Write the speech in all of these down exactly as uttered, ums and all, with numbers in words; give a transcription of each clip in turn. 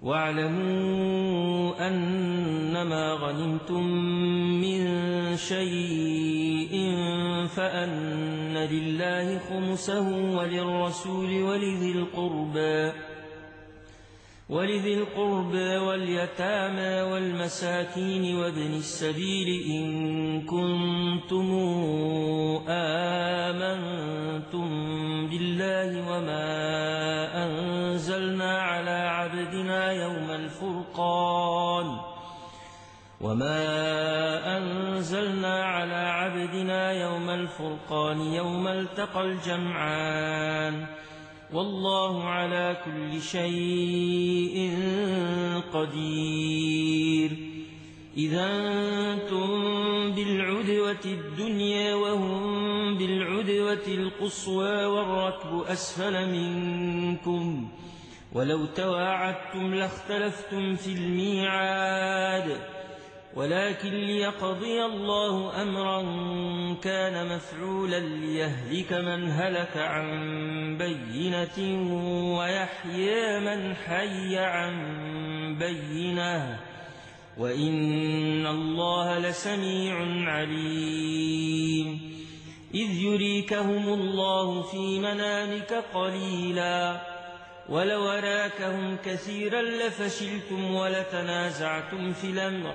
واعلموا أنما غنمتم من شيء فأن لله خمسه وللرسول ولذي القربى ولذي القربى واليتامى والمساكين وابن السبيل إن كنتم آمنتم بالله وما أنزلنا على عبدنا يوم الفرقان وما أنزلنا على عبدنا يوم الفرقان يوم التقى الجمعان والله على كل شيء قدير. إذا أنتم بالعدوة الدنيا وهم بالعدوة القصوى والركب أسفل منكم ولو تواعدتم لاختلفتم في الميعاد ولكن ليقضي الله أمرا كان مفعولا ليهلك من هلك عن بينة ويحيى من حي عن بينة وإن الله لسميع عليم. إذ يريكهم الله في منامك قليلا ولو أراكهم كثيرا لفشلتم ولتنازعتم في الأمر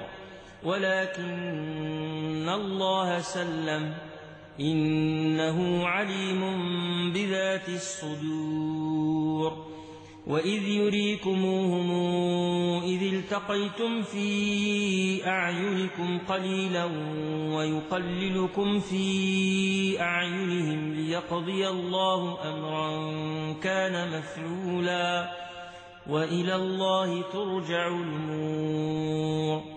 ولكن الله سلم إنه عليم بذات الصدور. وإذ يريكموهم إذ التقيتم في أعينكم قليلا ويقللكم في أعينهم ليقضي الله أمرا كان مفعولا وإلى الله ترجع الأمور.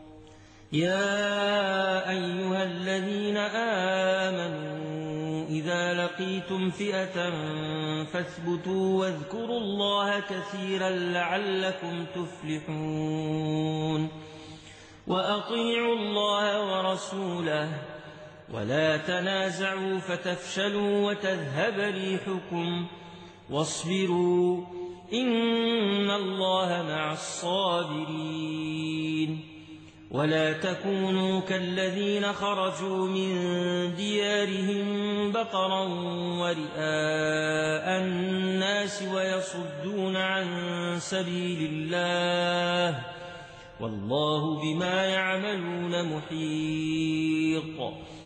يا أيها الذين آمنوا إذا لقيتم فئة فاثبتوا واذكروا الله كثيرا لعلكم تفلحون. وأطيعوا الله ورسوله ولا تنازعوا فتفشلوا وتذهب ريحكم واصبروا إن الله مع الصابرين. ولا تكونوا كالذين خرجوا من ديارهم بطرا ورئاء الناس ويصدون عن سبيل الله والله بما يعملون محيط.